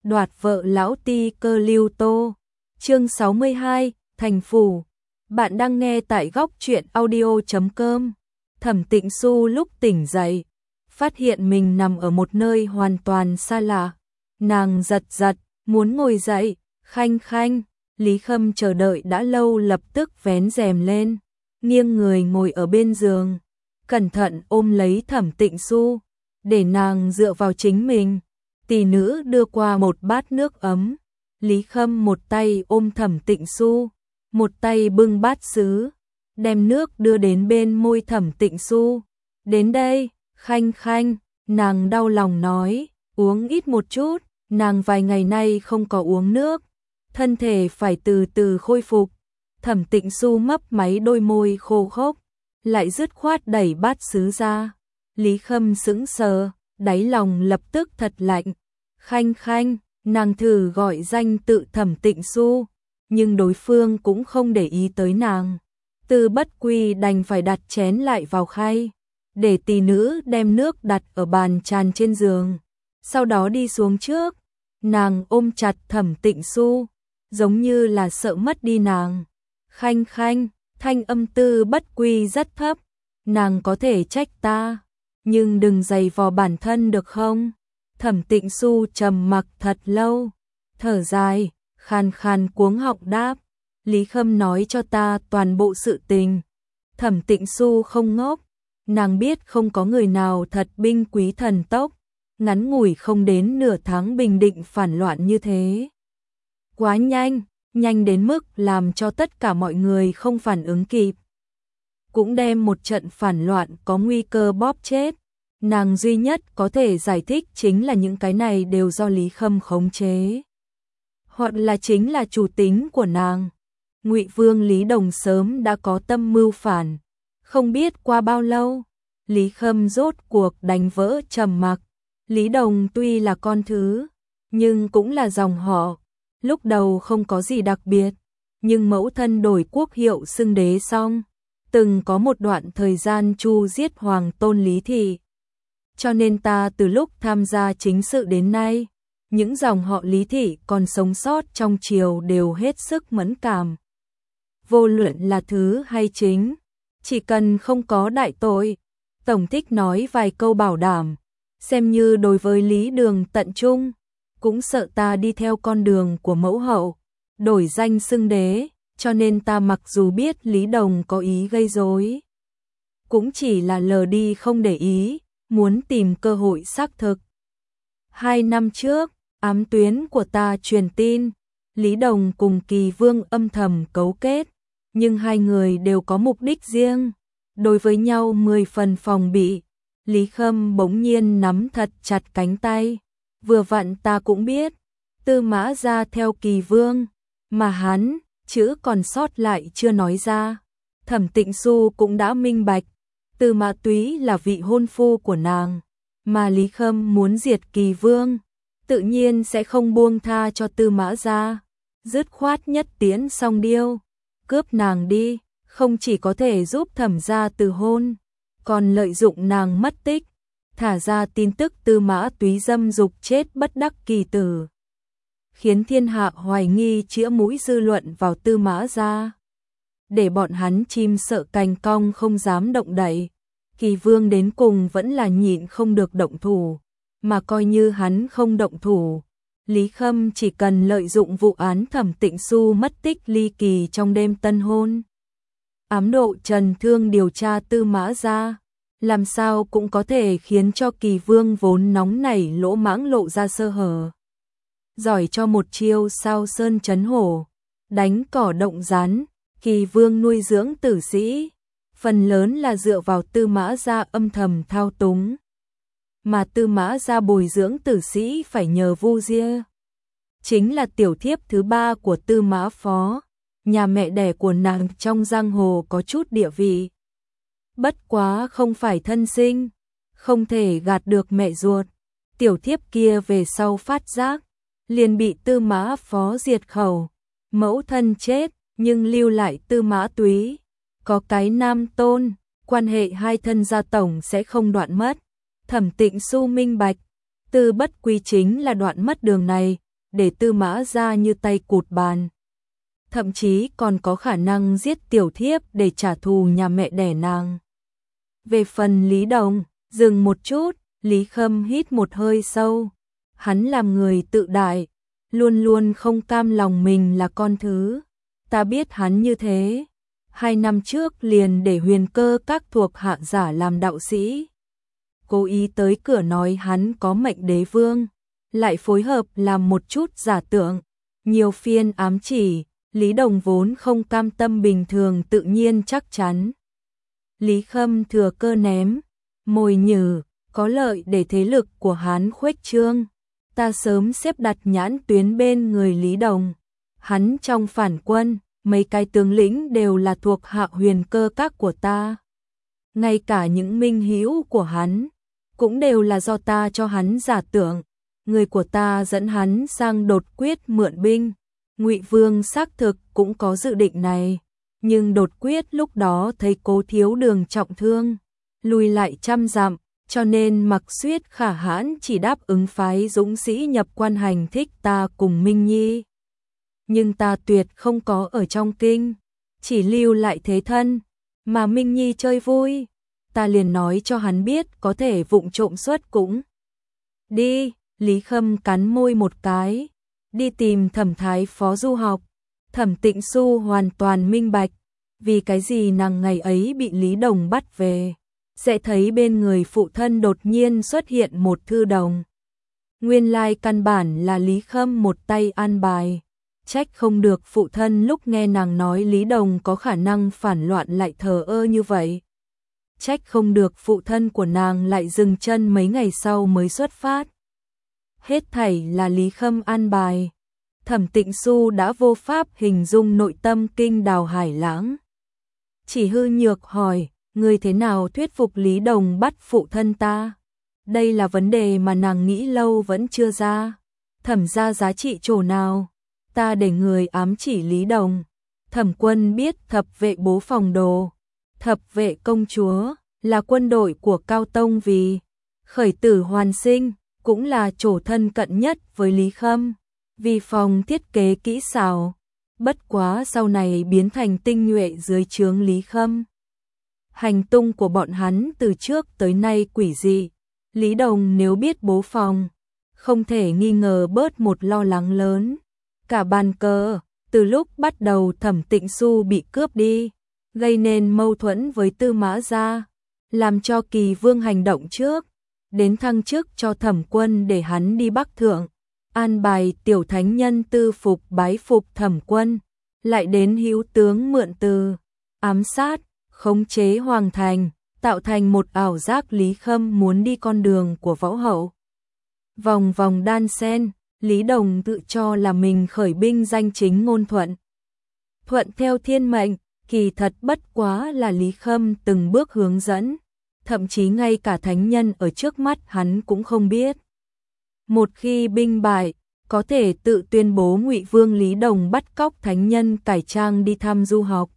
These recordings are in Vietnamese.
đoạt vợ lão ti cơ Lưu Tô. Chương 62, thành phủ. Bạn đang nghe tại góc truyện audio.com. Thẩm Tịnh Xu lúc tỉnh dậy, phát hiện mình nằm ở một nơi hoàn toàn xa lạ. Nàng giật giật, muốn ngồi dậy, Khanh Khanh, Lý Khâm chờ đợi đã lâu lập tức vén rèm lên, nghiêng người ngồi ở bên giường, cẩn thận ôm lấy Thẩm Tịnh Xu, để nàng dựa vào chính mình. Tỷ nữ đưa qua một bát nước ấm, Lý Khâm một tay ôm Thẩm Tịnh Xu, một tay bưng bát sứ, đem nước đưa đến bên môi Thẩm Tịnh Xu. Đến đây, Khanh Khanh, nàng đau lòng nói, uống ít một chút, nàng vài ngày nay không có uống nước, thân thể phải từ từ khôi phục. Thẩm Tịnh Xu mấp máy đôi môi khô khốc, lại dứt khoát đẩy bát sứ ra. Lý Khâm sững sờ, đáy lòng lập tức thật lạnh. Khanh Khanh, nàng thử gọi danh tự Thẩm Tịnh Xu, nhưng đối phương cũng không để ý tới nàng. Tư Bất Quy đành phải đặt chén lại vào khay, để tỷ nữ đem nước đặt ở bàn tràn trên giường. Sau đó đi xuống trước, nàng ôm chặt Thẩm Tịnh Xu, giống như là sợ mất đi nàng. Khanh Khanh, thanh âm Tư Bất Quy rất thấp, nàng có thể trách ta, nhưng đừng giày vò bản thân được không? Thẩm Tịnh Xu trầm mặc thật lâu, thở dài, khàn khàn cuống họng đáp, Lý Khâm nói cho ta toàn bộ sự tình. Thẩm Tịnh Xu không ngốc, nàng biết không có người nào thật binh quý thần tốc, ngắn ngủi không đến nửa tháng bình định phản loạn như thế. Quá nhanh, nhanh đến mức làm cho tất cả mọi người không phản ứng kịp. Cũng đem một trận phản loạn có nguy cơ bóp chết. Nàng duy nhất có thể giải thích chính là những cái này đều do Lý Khâm khống chế, hoặc là chính là chủ tính của nàng. Ngụy Vương Lý Đồng sớm đã có tâm mưu phản, không biết qua bao lâu, Lý Khâm rốt cuộc đánh vỡ trầm mặc. Lý Đồng tuy là con thứ, nhưng cũng là dòng họ, lúc đầu không có gì đặc biệt, nhưng mẫu thân đổi quốc hiệu xưng đế xong, từng có một đoạn thời gian chu giết hoàng tôn Lý Thị. Cho nên ta từ lúc tham gia chính sự đến nay, những dòng họ Lý Thị còn sống sót trong triều đều hết sức mẫn cảm. Vô luận là thứ hay chính, chỉ cần không có đại tội, tổng thích nói vài câu bảo đảm, xem như đối với Lý Đường tận trung, cũng sợ ta đi theo con đường của mẫu hậu, đổi danh xưng đế, cho nên ta mặc dù biết Lý Đồng có ý gây rối, cũng chỉ là lờ đi không để ý, muốn tìm cơ hội xác thực. 2 năm trước, ám tuyến của ta truyền tin, Lý Đồng cùng Kỳ Vương âm thầm cấu kết, nhưng hai người đều có mục đích riêng, đối với nhau 10 phần phòng bị. Lý Khâm bỗng nhiên nắm thật chặt cánh tay, vừa vặn ta cũng biết, Tư Mã gia theo Kỳ Vương, mà hắn, chữ còn sót lại chưa nói ra. Thẩm Tịnh Xu cũng đã minh bạch, Tư Mã Túy là vị hôn phu của nàng, mà Lý Khâm muốn diệt Kỳ Vương, tự nhiên sẽ không buông tha cho Tư Mã gia, dứt khoát nhất tiễn song điêu, cướp nàng đi, không chỉ có thể giúp Thẩm gia từ hôn, còn lợi dụng nàng mất tích, thả ra tin tức Tư Mã Túy dâm dục chết bất đắc kỳ tử, khiến thiên hạ hoài nghi chĩa mũi dư luận vào Tư Mã gia, để bọn hắn chim sợ cành cong không dám động đậy. Kỳ Vương đến cùng vẫn là nhịn không được động thủ, mà coi như hắn không động thủ, Lý Khâm chỉ cần lợi dụng vụ án Thẩm Tịnh Xu mất tích ly kỳ trong đêm tân hôn, ám độ trần thương điều tra Tư Mã gia, làm sao cũng có thể khiến cho Kỳ Vương vốn nóng nảy lỗ mãng lộ ra sơ hở. Giỏi cho một chiêu sao sơn chấn hổ, đánh cỏ động rắn. Kỳ Vương nuôi dưỡng tử sĩ, phần lớn là dựa vào Tư Mã gia âm thầm thao túng, mà Tư Mã gia bồi dưỡng tử sĩ phải nhờ Vu Diê, chính là tiểu thiếp thứ 3 của Tư Mã Phó, nhà mẹ đẻ của nàng trong giang hồ có chút địa vị. Bất quá không phải thân sinh, không thể gạt được mẹ ruột, tiểu thiếp kia về sau phát giác, liền bị Tư Mã Phó diệt khẩu, mẫu thân chết, nhưng lưu lại Tư Mã Túy, có cái nam tôn, quan hệ hai thân gia tổng sẽ không đoạn mất. Thẩm Tịnh Xu minh bạch, Tư Bất Quy chính là đoạn mất đường này, để Tư Mã Gia như tay cụt bàn. Thậm chí còn có khả năng giết tiểu thiếp để trả thù nhà mẹ đẻ nàng. Về phần Lý Đồng, dừng một chút, Lý Khâm hít một hơi sâu. Hắn làm người tự đại, luôn luôn không cam lòng mình là con thứ. Ta biết hắn như thế. 2 năm trước liền để Huyền Cơ các thuộc hạ giả làm đạo sĩ. Cố ý tới cửa nói hắn có mệnh đế vương, lại phối hợp làm một chút giả tượng. Nhiều phiên ám chỉ, Lý Đồng vốn không cam tâm bình thường tự nhiên chắc chắn. Lý Khâm thừa cơ ném, mồi nhử, có lợi để thế lực của hắn khuếch trương. Ta sớm xếp đặt nhãn tuyến bên người Lý Đồng. Hắn trong phản quân, mấy cái tướng lĩnh đều là thuộc hạ Huyền Cơ các của ta. Ngay cả những minh hữu của hắn, cũng đều là do ta cho hắn giả tưởng. Người của ta dẫn hắn sang đột quyết mượn binh. Ngụy Vương xác thực cũng có dự định này, nhưng đột quyết lúc đó thấy Cố Thiếu Đường trọng thương, lùi lại 100 dặm, cho nên Mặc Xuyết Khả Hãn chỉ đáp ứng phái dũng sĩ nhập quan hành thích ta cùng Minh Nhi. Nhưng ta tuyệt không có ở trong kinh, chỉ lưu lại thế thân, mà Minh Nhi chơi vui, ta liền nói cho hắn biết có thể vụng trộm xuất cũng. Đi, Lý Khâm cắn môi một cái, đi tìm Thẩm Thái Phó du học. Thẩm Tịnh Xu hoàn toàn minh bạch, vì cái gì nàng ngày ấy bị Lý Đồng bắt về, sẽ thấy bên người phụ thân đột nhiên xuất hiện một thư đồng. Nguyên lai căn bản là Lý Khâm một tay an bài, trách không được phụ thân lúc nghe nàng nói Lý Đồng có khả năng phản loạn lại thờ ơ như vậy. Trách không được phụ thân của nàng lại dừng chân mấy ngày sau mới xuất phát. Hết thảy là Lý Khâm an bài. Thẩm Tịnh Xu đã vô pháp hình dung nội tâm kinh đào hải lãng. Chỉ hư nhược hỏi, người thế nào thuyết phục Lý Đồng bắt phụ thân ta? Đây là vấn đề mà nàng nghĩ lâu vẫn chưa ra. Thẩm ra giá trị chỗ nào? Ta để người ám chỉ Lý Đồng. Thẩm Quân biết thập vệ bố phòng đồ, thập vệ công chúa là quân đội của Cao Tông vì khởi tử hoàn sinh, cũng là chỗ thân cận nhất với Lý Khâm. Vì phòng thiết kế kỹ xảo, bất quá sau này biến thành tinh nhuệ dưới trướng Lý Khâm. Hành tung của bọn hắn từ trước tới nay quỷ dị. Lý Đồng nếu biết bố phòng, không thể nghi ngờ bớt một lo lắng lớn. Cả bàn cờ, từ lúc bắt đầu Thẩm Tịnh Xu bị cướp đi, gây nên mâu thuẫn với Tư Mã Gia, làm cho Kỳ Vương hành động trước, đến thăng chức cho Thẩm Quân để hắn đi Bắc Thượng. An bài tiểu thánh nhân tư phục bái phục Thẩm Quân, lại đến hữu tướng mượn từ, ám sát, khống chế hoàng thành, tạo thành một ảo giác Lý Khâm muốn đi con đường của võ hậu. Vòng vòng đan sen, Lý Đồng tự cho là mình khởi binh danh chính ngôn thuận. Thuận theo thiên mệnh, kỳ thật bất quá là Lý Khâm từng bước hướng dẫn, thậm chí ngay cả thánh nhân ở trước mắt hắn cũng không biết. Một khi binh bại, có thể tự tuyên bố Ngụy Vương Lý Đồng bắt cóc thánh nhân cải trang đi thăm du học.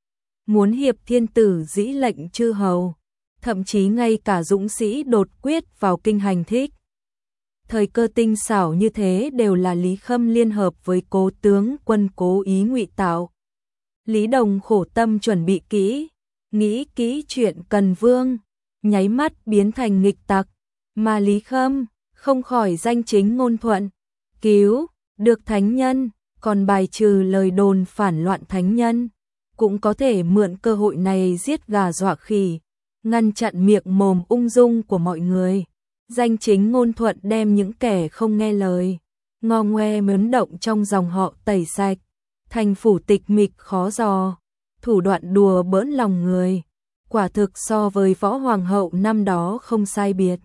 Muốn hiệp thiên tử dĩ lệnh chư hầu, thậm chí ngay cả dũng sĩ đột quyết vào kinh hành thích. Thời cơ tinh xảo như thế đều là Lý Khâm liên hợp với Cố tướng quân cố ý ngụy tạo. Lý Đồng khổ tâm chuẩn bị kỹ, nghĩ kỹ chuyện Cần Vương, nháy mắt biến thành nghịch tặc, mà Lý Khâm không khỏi danh chính ngôn thuận, cứu được thánh nhân, còn bài trừ lời đồn phản loạn thánh nhân, cũng có thể mượn cơ hội này giết gà dọa khỉ, ngăn chặn miệng mồm ung dung của mọi người. Danh chính ngôn thuận đem những kẻ không nghe lời, ngo ngoe mớn động trong dòng họ tẩy sạch, thành phủ tịch mịch khó dò, thủ đoạn đùa bỡn lòng người, quả thực so với võ hoàng hậu năm đó không sai biệt.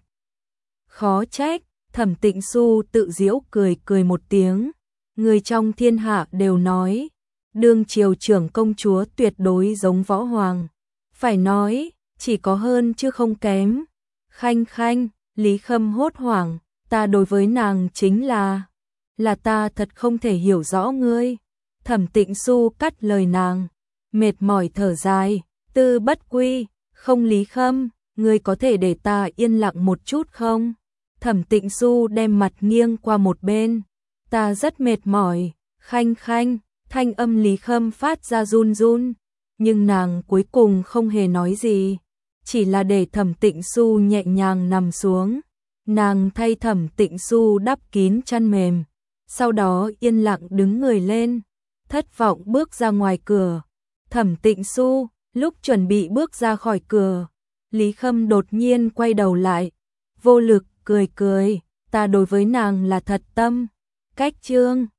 Khó trách, Thẩm Tịnh Xu tự giễu cười cười một tiếng, người trong thiên hạ đều nói, đương triều trưởng công chúa tuyệt đối giống võ hoàng, phải nói, chỉ có hơn chứ không kém. Khanh khanh, Lý Khâm hốt hoảng, ta đối với nàng chính là ta thật không thể hiểu rõ ngươi. Thẩm Tịnh Xu cắt lời nàng, mệt mỏi thở dài, tư bất quy, không Lý Khâm, ngươi có thể để ta yên lặng một chút không? Thẩm Tịnh Xu đem mặt nghiêng qua một bên, ta rất mệt mỏi, Khanh Khanh, thanh âm Lý Khâm phát ra run run, nhưng nàng cuối cùng không hề nói gì, chỉ là để Thẩm Tịnh Xu nhẹ nhàng nằm xuống. Nàng thay Thẩm Tịnh Xu đắp kín chăn mềm, sau đó yên lặng đứng người lên, thất vọng bước ra ngoài cửa. Thẩm Tịnh Xu, lúc chuẩn bị bước ra khỏi cửa, Lý Khâm đột nhiên quay đầu lại, vô lực cười cười, ta đối với nàng là thật tâm. Cách chương